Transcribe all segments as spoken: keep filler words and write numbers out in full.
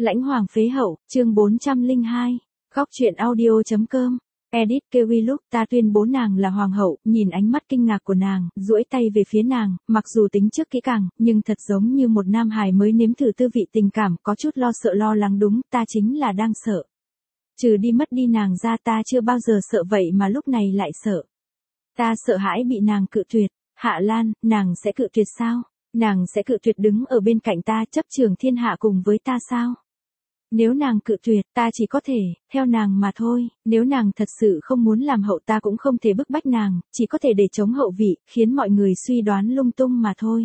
Lãnh Hoàng phế hậu, chương bốn trăm lẻ hai. Góc truyện audio.com. Edit Kewiluk, ta tuyên bố nàng là hoàng hậu, nhìn ánh mắt kinh ngạc của nàng, duỗi tay về phía nàng, mặc dù tính trước kỹ càng, nhưng thật giống như một nam hài mới nếm thử tư vị tình cảm, có chút lo sợ lo lắng đúng, ta chính là đang sợ. Trừ đi mất đi nàng ra ta chưa bao giờ sợ vậy mà lúc này lại sợ. Ta sợ hãi bị nàng cự tuyệt. Hạ Lan, nàng sẽ cự tuyệt sao? Nàng sẽ cự tuyệt đứng ở bên cạnh ta chấp trường thiên hạ cùng với ta sao? Nếu nàng cự tuyệt, ta chỉ có thể, theo nàng mà thôi, nếu nàng thật sự không muốn làm hậu ta cũng không thể bức bách nàng, chỉ có thể để chống hậu vị, khiến mọi người suy đoán lung tung mà thôi.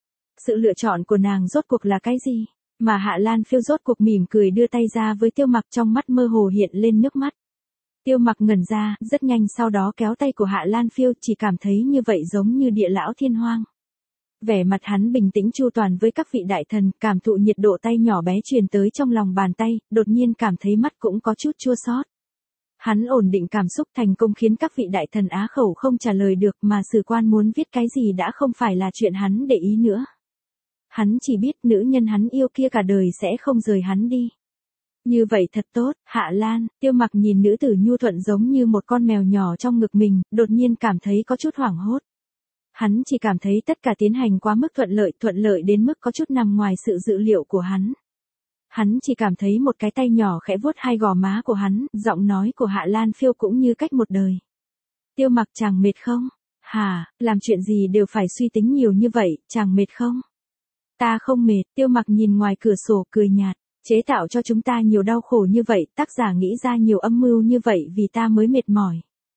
Sự lựa chọn của nàng rốt cuộc là cái gì? Mà Hạ Lan Phiêu rốt cuộc mỉm cười đưa tay ra với Tiêu Mặc, trong mắt mơ hồ hiện lên nước mắt. Tiêu Mặc ngẩn ra, rất nhanh sau đó kéo tay của Hạ Lan Phiêu, chỉ cảm thấy như vậy giống như địa lão thiên hoang. Vẻ mặt hắn bình tĩnh chu toàn với các vị đại thần, cảm thụ nhiệt độ tay nhỏ bé truyền tới trong lòng bàn tay, đột nhiên cảm thấy mắt cũng có chút chua xót. Hắn ổn định cảm xúc thành công khiến các vị đại thần á khẩu không trả lời được, mà sử quan muốn viết cái gì đã không phải là chuyện hắn để ý nữa. Hắn chỉ biết nữ nhân hắn yêu kia cả đời sẽ không rời hắn đi. Như vậy thật tốt. Hạ Lan, Tiêu Mặc nhìn nữ tử nhu thuận giống như một con mèo nhỏ trong ngực mình, đột nhiên cảm thấy có chút hoảng hốt. Hắn chỉ cảm thấy tất cả tiến hành quá mức thuận lợi, thuận lợi đến mức có chút nằm ngoài sự dự liệu của hắn. Hắn chỉ cảm thấy một cái tay nhỏ khẽ vuốt hai gò má của hắn, giọng nói của Hạ Lan Phiêu cũng như cách một đời. Tiêu Mặc, chàng mệt không? Hả, làm chuyện gì đều phải suy tính nhiều như vậy, chàng mệt không? Ta không mệt. Tiêu Mặc nhìn ngoài cửa sổ cười nhạt. Chế tạo cho chúng ta nhiều đau khổ như vậy, tác giả nghĩ ra nhiều âm mưu như vậy vì ta mới mệt mỏi.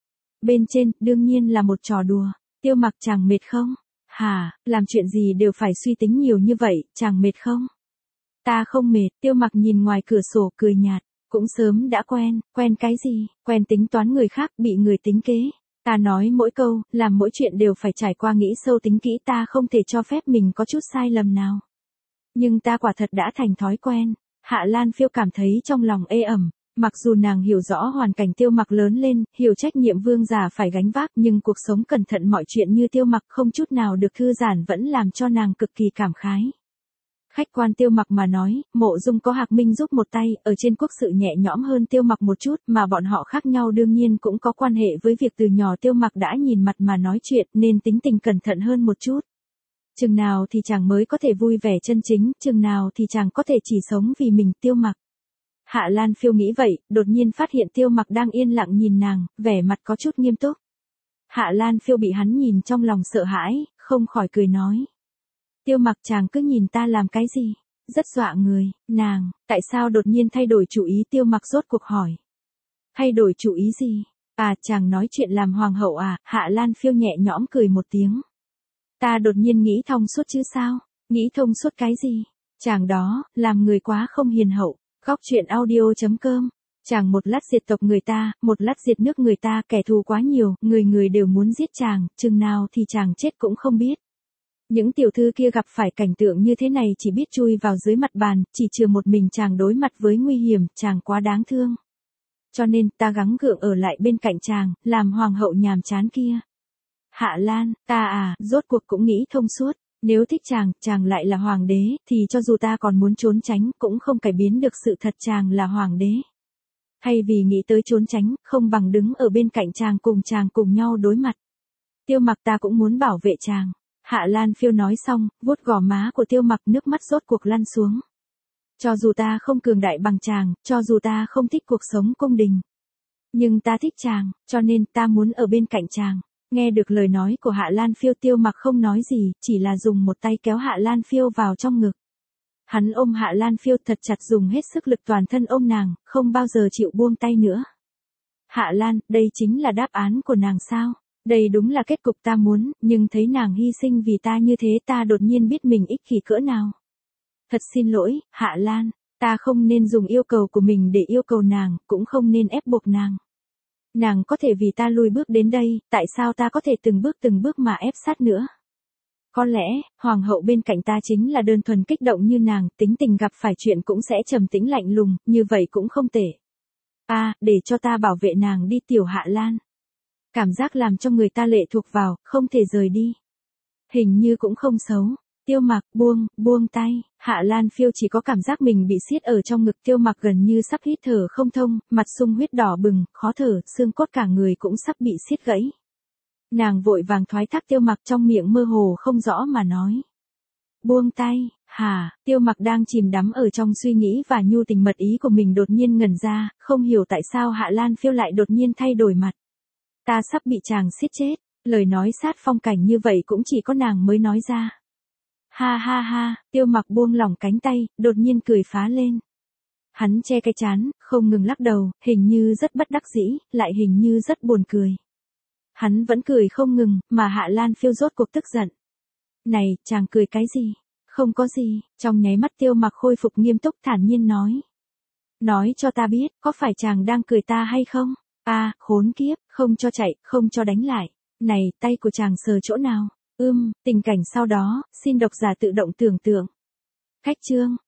Bên trên, đương nhiên là một trò đùa. Tiêu Mặc, chàng mệt không? Hả, làm chuyện gì đều phải suy tính nhiều như vậy, chàng mệt không? Ta không mệt. Tiêu Mặc nhìn ngoài cửa sổ cười nhạt. Cũng sớm đã quen. Quen cái gì? Quen tính toán người khác, bị người tính kế. Ta nói mỗi câu, làm mỗi chuyện đều phải trải qua nghĩ sâu tính kỹ, ta không thể cho phép mình có chút sai lầm nào. Nhưng ta quả thật đã thành thói quen. Hạ Lan Phiêu cảm thấy trong lòng ê ẩm, mặc dù nàng hiểu rõ hoàn cảnh Tiêu Mặc lớn lên, hiểu trách nhiệm vương giả phải gánh vác, nhưng cuộc sống cẩn thận mọi chuyện như Tiêu Mặc không chút nào được thư giãn vẫn làm cho nàng cực kỳ cảm khái. Khách quan Tiêu Mặc mà nói, Mộ Dung có Hạc Minh giúp một tay, ở trên quốc sự nhẹ nhõm hơn Tiêu Mặc một chút, mà bọn họ khác nhau đương nhiên cũng có quan hệ với việc từ nhỏ Tiêu Mặc đã nhìn mặt mà nói chuyện nên tính tình cẩn thận hơn một chút. Chừng nào thì chàng mới có thể vui vẻ chân chính, chừng nào thì chàng có thể chỉ sống vì mình. Tiêu Mặc. Hạ Lan Phiêu nghĩ vậy, đột nhiên phát hiện Tiêu Mặc đang yên lặng nhìn nàng, vẻ mặt có chút nghiêm túc. Hạ Lan Phiêu bị hắn nhìn trong lòng sợ hãi, không khỏi cười nói. Tiêu Mặc, chàng cứ nhìn ta làm cái gì? Rất dọa người. Nàng, tại sao đột nhiên thay đổi chủ ý? Tiêu Mặc rốt cuộc hỏi. Thay đổi chủ ý gì? À, chàng nói chuyện làm hoàng hậu à? Hạ Lan Phiêu nhẹ nhõm cười một tiếng. Ta đột nhiên nghĩ thông suốt chứ sao? Nghĩ thông suốt cái gì? Chàng đó, làm người quá không hiền hậu. Góc truyện audio.com. Chàng một lát diệt tộc người ta, một lát diệt nước người ta, kẻ thù quá nhiều, người người đều muốn giết chàng, chừng nào thì chàng chết cũng không biết. Những tiểu thư kia gặp phải cảnh tượng như thế này chỉ biết chui vào dưới mặt bàn, chỉ trừ một mình chàng đối mặt với nguy hiểm, chàng quá đáng thương. Cho nên, ta gắng gượng ở lại bên cạnh chàng, làm hoàng hậu nhàm chán kia. Hạ Lan, ta à, rốt cuộc cũng nghĩ thông suốt, nếu thích chàng, chàng lại là hoàng đế, thì cho dù ta còn muốn trốn tránh, cũng không cải biến được sự thật chàng là hoàng đế. Thay vì nghĩ tới trốn tránh, không bằng đứng ở bên cạnh chàng cùng chàng cùng nhau đối mặt. Tiêu Mặc, ta cũng muốn bảo vệ chàng. Hạ Lan Phiêu nói xong, vuốt gò má của Tiêu Mặc, nước mắt rốt cuộc lăn xuống. Cho dù ta không cường đại bằng chàng, cho dù ta không thích cuộc sống cung đình, nhưng ta thích chàng, cho nên ta muốn ở bên cạnh chàng. Nghe được lời nói của Hạ Lan Phiêu, Tiêu Mặc không nói gì, chỉ là dùng một tay kéo Hạ Lan Phiêu vào trong ngực. Hắn ôm Hạ Lan Phiêu thật chặt, dùng hết sức lực toàn thân ôm nàng, không bao giờ chịu buông tay nữa. Hạ Lan, đây chính là đáp án của nàng sao? Đây đúng là kết cục ta muốn, nhưng thấy nàng hy sinh vì ta như thế, ta đột nhiên biết mình ích kỷ cỡ nào. Thật xin lỗi, Hạ Lan, ta không nên dùng yêu cầu của mình để yêu cầu nàng, cũng không nên ép buộc nàng. Nàng có thể vì ta lùi bước đến đây, tại sao ta có thể từng bước từng bước mà ép sát nữa? Có lẽ, hoàng hậu bên cạnh ta chính là đơn thuần kích động như nàng, tính tình gặp phải chuyện cũng sẽ trầm tĩnh lạnh lùng, như vậy cũng không tệ. À, để cho ta bảo vệ nàng đi. Tiểu Hạ Lan. Cảm giác làm cho người ta lệ thuộc vào, không thể rời đi. Hình như cũng không xấu. Tiêu Mặc, buông, buông tay. Hạ Lan Phiêu chỉ có cảm giác mình bị siết ở trong ngực Tiêu Mặc gần như sắp hít thở không thông, mặt sung huyết đỏ bừng, khó thở, xương cốt cả người cũng sắp bị siết gãy. Nàng vội vàng thoái thác Tiêu Mặc, trong miệng mơ hồ không rõ mà nói. Buông tay, hả? Tiêu Mặc đang chìm đắm ở trong suy nghĩ và nhu tình mật ý của mình đột nhiên ngẩn ra, không hiểu tại sao Hạ Lan Phiêu lại đột nhiên thay đổi mặt. Ta sắp bị chàng siết chết, lời nói sát phong cảnh như vậy cũng chỉ có nàng mới nói ra. Ha ha ha, Tiêu Mặc buông lỏng cánh tay, đột nhiên cười phá lên. Hắn che cái trán, không ngừng lắc đầu, hình như rất bất đắc dĩ, lại hình như rất buồn cười. Hắn vẫn cười không ngừng, mà Hạ Lan Phiêu rốt cuộc tức giận. Này, chàng cười cái gì? Không có gì, trong nháy mắt Tiêu Mặc khôi phục nghiêm túc thản nhiên nói. Nói cho ta biết, có phải chàng đang cười ta hay không? À, khốn kiếp, không cho chạy, không cho đánh lại. Này, tay của chàng sờ chỗ nào? Ưm, tình cảnh sau đó, xin độc giả tự động tưởng tượng. Khách chương.